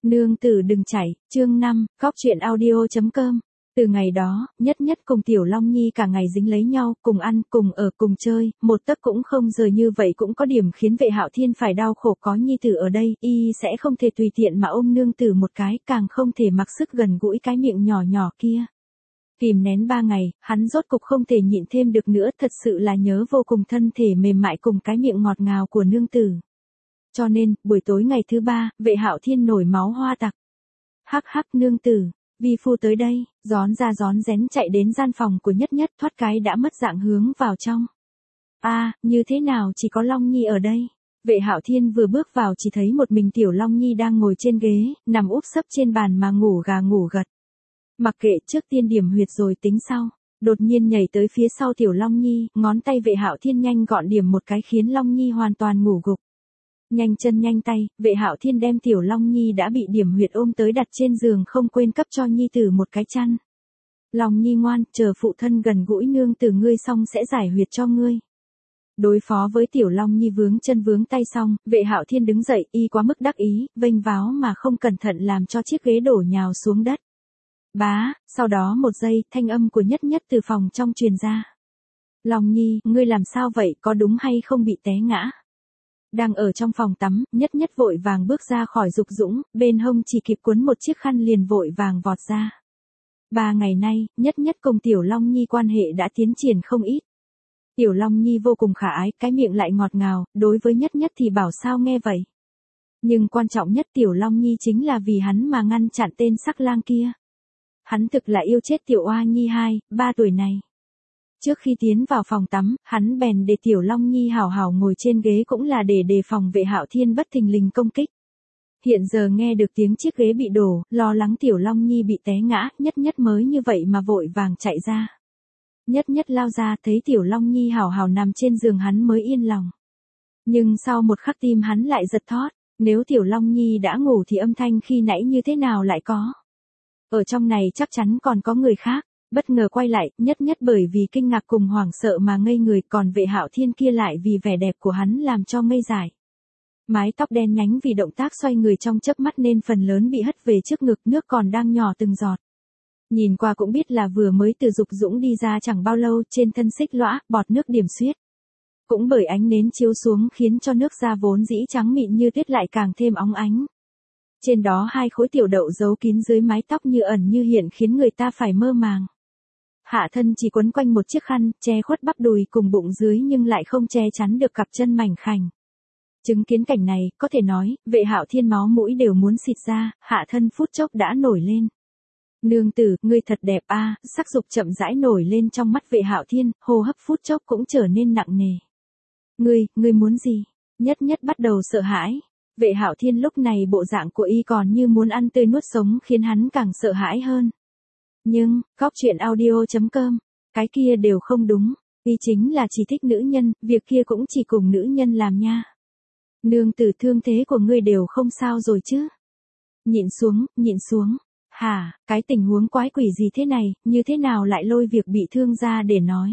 Nương tử đừng chảy, chương 5, góc truyện audio.com. Từ ngày đó, Nhất Nhất cùng Tiểu Long Nhi cả ngày dính lấy nhau, cùng ăn, cùng ở, cùng chơi, một tấc cũng không rời, như vậy cũng có điểm khiến Vệ Hạo Thiên phải đau khổ, có nhi tử ở đây, y sẽ không thể tùy tiện mà ôm nương tử một cái, càng không thể mặc sức gần gũi cái miệng nhỏ nhỏ kia. Kìm nén 3 ngày, hắn rốt cục không thể nhịn thêm được nữa, thật sự là nhớ vô cùng thân thể mềm mại cùng cái miệng ngọt ngào của nương tử. Cho nên, buổi tối ngày thứ 3, Vệ Hạo Thiên nổi máu hoa tặc. Hắc hắc nương tử, vi phu tới đây, rón ra rón rén chạy đến gian phòng của Nhất Nhất, thoát cái đã mất dạng hướng vào trong. Như thế nào chỉ có Long Nhi ở đây? Vệ Hạo Thiên vừa bước vào chỉ thấy một mình Tiểu Long Nhi đang ngồi trên ghế, nằm úp sấp trên bàn mà ngủ gà ngủ gật. Mặc kệ, trước tiên điểm huyệt rồi tính sau. Đột nhiên nhảy tới phía sau Tiểu Long Nhi, ngón tay Vệ Hạo Thiên nhanh gọn điểm một cái khiến Long Nhi hoàn toàn ngủ gục. Nhanh chân nhanh tay, Vệ Hạo Thiên đem Tiểu Long Nhi đã bị điểm huyệt ôm tới đặt trên giường, không quên cấp cho Nhi tử một cái chăn. Long Nhi ngoan, chờ phụ thân gần gũi nương tử ngươi xong sẽ giải huyệt cho ngươi. Đối phó với Tiểu Long Nhi vướng chân vướng tay xong, Vệ Hạo Thiên đứng dậy, y quá mức đắc ý, vênh váo mà không cẩn thận làm cho chiếc ghế đổ nhào xuống đất. Bá, sau đó một giây, thanh âm của Nhất Nhất từ phòng trong truyền ra. Long Nhi, ngươi làm sao vậy, có đúng hay không bị té ngã? Đang ở trong phòng tắm, Nhất Nhất vội vàng bước ra khỏi dục dũng, bên hông chỉ kịp cuốn một chiếc khăn liền vội vàng vọt ra. 3 ngày nay, Nhất Nhất cùng Tiểu Long Nhi quan hệ đã tiến triển không ít. Tiểu Long Nhi vô cùng khả ái, cái miệng lại ngọt ngào, đối với Nhất Nhất thì bảo sao nghe vậy. Nhưng quan trọng nhất Tiểu Long Nhi chính là vì hắn mà ngăn chặn tên sắc lang kia. Hắn thực là yêu chết Tiểu Oa Nhi 2-3 tuổi này. Trước khi tiến vào phòng tắm, hắn bèn để Tiểu Long Nhi hảo hảo ngồi trên ghế cũng là để đề phòng Vệ Hạo Thiên bất thình lình công kích. Hiện giờ nghe được tiếng chiếc ghế bị đổ, lo lắng Tiểu Long Nhi bị té ngã, Nhất Nhất mới như vậy mà vội vàng chạy ra. Nhất Nhất lao ra thấy Tiểu Long Nhi hảo hảo nằm trên giường hắn mới yên lòng. Nhưng sau một khắc tim hắn lại giật thót, nếu Tiểu Long Nhi đã ngủ thì âm thanh khi nãy như thế nào lại có? Ở trong này chắc chắn còn có người khác. Bất ngờ quay lại, Nhất Nhất bởi vì kinh ngạc cùng hoảng sợ mà ngây người, còn Vệ Hạo Thiên kia lại vì vẻ đẹp của hắn làm cho ngây dại. Mái tóc đen nhánh vì động tác xoay người trong chớp mắt nên phần lớn bị hất về trước ngực, nước còn đang nhỏ từng giọt. Nhìn qua cũng biết là vừa mới từ dục dũng đi ra chẳng bao lâu, trên thân xích lõa, bọt nước điểm xuyết. Cũng bởi ánh nến chiếu xuống khiến cho nước da vốn dĩ trắng mịn như tuyết lại càng thêm óng ánh. Trên đó 2 khối tiểu đậu giấu kín dưới mái tóc như ẩn như hiện khiến người ta phải mơ màng. Hạ thân chỉ quấn quanh một chiếc khăn, che khuất bắp đùi cùng bụng dưới nhưng lại không che chắn được cặp chân mảnh khảnh. Chứng kiến cảnh này, có thể nói, Vệ Hạo Thiên máu mũi đều muốn xịt ra, hạ thân phút chốc đã nổi lên. Nương tử, ngươi thật đẹp sắc dục chậm rãi nổi lên trong mắt Vệ Hạo Thiên, hô hấp phút chốc cũng trở nên nặng nề. Ngươi muốn gì? Nhất Nhất bắt đầu sợ hãi. Vệ Hạo Thiên lúc này bộ dạng của y còn như muốn ăn tươi nuốt sống khiến hắn càng sợ hãi hơn. Nhưng, góc truyện audio.com, cái kia đều không đúng, y chính là chỉ thích nữ nhân, việc kia cũng chỉ cùng nữ nhân làm nha. Nương tử, thương thế của ngươi đều không sao rồi chứ? Nhịn xuống. Hả, cái tình huống quái quỷ gì thế này, như thế nào lại lôi việc bị thương ra để nói?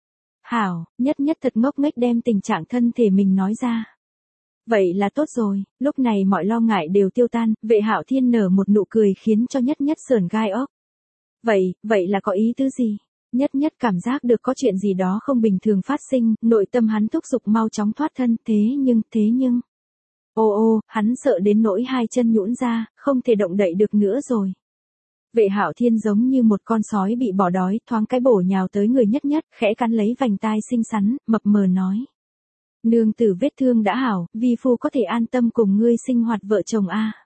Hảo, Nhất Nhất thật ngốc nghếch đem tình trạng thân thể mình nói ra. Vậy là tốt rồi, lúc này mọi lo ngại đều tiêu tan, Vệ Hạo Thiên nở một nụ cười khiến cho Nhất Nhất sởn gai ốc. Vậy là có ý tứ gì? Nhất Nhất cảm giác được có chuyện gì đó không bình thường phát sinh, nội tâm hắn thúc giục mau chóng thoát thân, thế nhưng. Hắn sợ đến nỗi 2 chân nhũn ra, không thể động đậy được nữa rồi. Vệ Hạo Thiên giống như một con sói bị bỏ đói, thoáng cái bổ nhào tới người Nhất Nhất, khẽ cắn lấy vành tai xinh xắn, mập mờ nói. Nương tử, vết thương đã hảo, vi phu có thể an tâm cùng ngươi sinh hoạt vợ chồng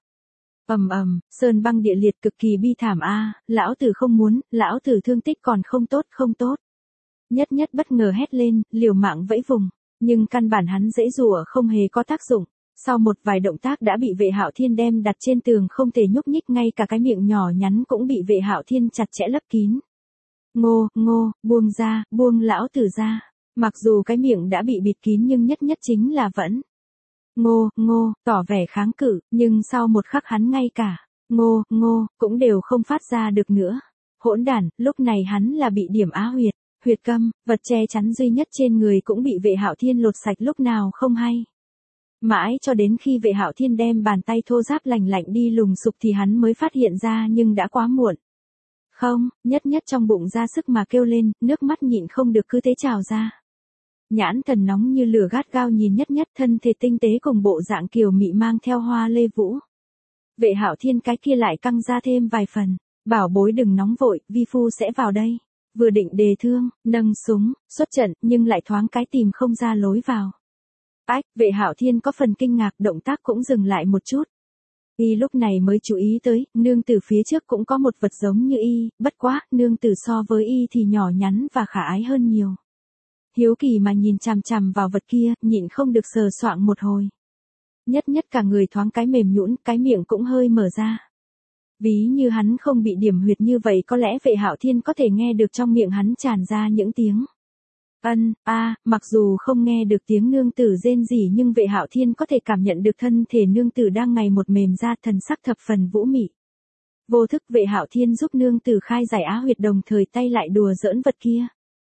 sơn băng địa liệt cực kỳ bi thảm lão tử không muốn, lão tử thương tích còn không tốt. Nhất Nhất bất ngờ hét lên, liều mạng vẫy vùng, nhưng căn bản hắn giãy giụa không hề có tác dụng. Sau một vài động tác đã bị Vệ Hạo Thiên đem đặt trên tường không thể nhúc nhích, ngay cả cái miệng nhỏ nhắn cũng bị Vệ Hạo Thiên chặt chẽ lấp kín. Ngô, buông lão tử ra. Mặc dù cái miệng đã bị bịt kín nhưng Nhất Nhất chính là vẫn ngô, tỏ vẻ kháng cự, nhưng sau một khắc hắn ngay cả ngô, cũng đều không phát ra được nữa. Hỗn đản, lúc này hắn là bị điểm á huyệt câm, vật che chắn duy nhất trên người cũng bị Vệ Hạo Thiên lột sạch lúc nào không hay. Mãi cho đến khi Vệ Hạo Thiên đem bàn tay thô ráp lành lạnh đi lùng sục thì hắn mới phát hiện ra, nhưng đã quá muộn. Không, nhất nhất trong bụng ra sức mà kêu lên, nước mắt nhịn không được cứ thế trào ra. Nhãn thần nóng như lửa gắt gao nhìn nhất nhất, thân thể tinh tế cùng bộ dạng kiều mị mang theo hoa lê vũ. Vệ Hạo Thiên cái kia lại căng ra thêm vài phần, bảo bối đừng nóng vội, vi phu sẽ vào đây. Vừa định đề thương, nâng súng, xuất trận, nhưng lại thoáng cái tìm không ra lối vào. Ách, Vệ Hạo Thiên có phần kinh ngạc, động tác cũng dừng lại một chút. Y lúc này mới chú ý tới, nương tử phía trước cũng có một vật giống như y, bất quá, nương tử so với y thì nhỏ nhắn và khả ái hơn nhiều. Hiếu kỳ mà nhìn chằm chằm vào vật kia, nhịn không được sờ soạng một hồi. Nhất nhất cả người thoáng cái mềm nhũn, cái miệng cũng hơi mở ra. Ví như hắn không bị điểm huyệt như vậy, có lẽ Vệ Hạo Thiên có thể nghe được trong miệng hắn tràn ra những tiếng mặc dù không nghe được tiếng nương tử rên rỉ, nhưng Vệ Hạo Thiên có thể cảm nhận được thân thể nương tử đang ngày một mềm ra, thần sắc thập phần vũ mị. Vô thức Vệ Hạo Thiên giúp nương tử khai giải á huyệt, đồng thời tay lại đùa giỡn vật kia.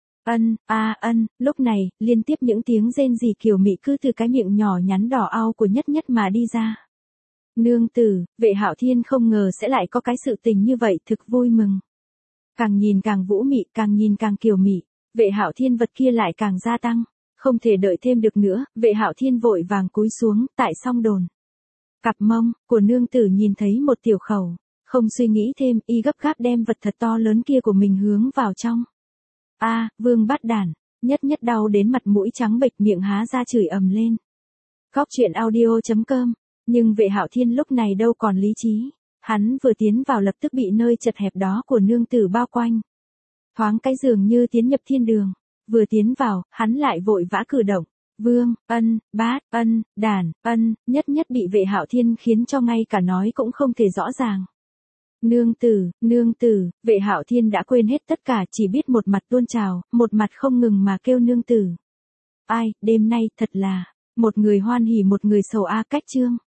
Lúc này, liên tiếp những tiếng rên rỉ kiều mị cứ từ cái miệng nhỏ nhắn đỏ au của nhất nhất mà đi ra. Nương tử, Vệ Hạo Thiên không ngờ sẽ lại có cái sự tình như vậy, thực vui mừng. Càng nhìn càng vũ mị, càng nhìn càng kiều mị, Vệ Hạo Thiên vật kia lại càng gia tăng. Không thể đợi thêm được nữa, Vệ Hạo Thiên vội vàng cúi xuống, tại song đồn. Cặp mông của nương tử nhìn thấy một tiểu khẩu, không suy nghĩ thêm, y gấp gáp đem vật thật to lớn kia của mình hướng vào trong. Vương bắt đản, nhất nhất đau đến mặt mũi trắng bệch, miệng há ra chửi ầm lên. Góc truyện audio.com. Nhưng Vệ Hạo Thiên lúc này đâu còn lý trí, hắn vừa tiến vào lập tức bị nơi chật hẹp đó của nương tử bao quanh. Thoáng cái dường như tiến nhập thiên đường, vừa tiến vào, hắn lại vội vã cử động. Vương, bát, đàn, nhất nhất bị Vệ Hạo Thiên khiến cho ngay cả nói cũng không thể rõ ràng. Nương tử, Vệ Hạo Thiên đã quên hết tất cả, chỉ biết một mặt tuôn trào, một mặt không ngừng mà kêu nương tử. Ai, đêm nay thật là, một người hoan hỉ một người sầu cách chương.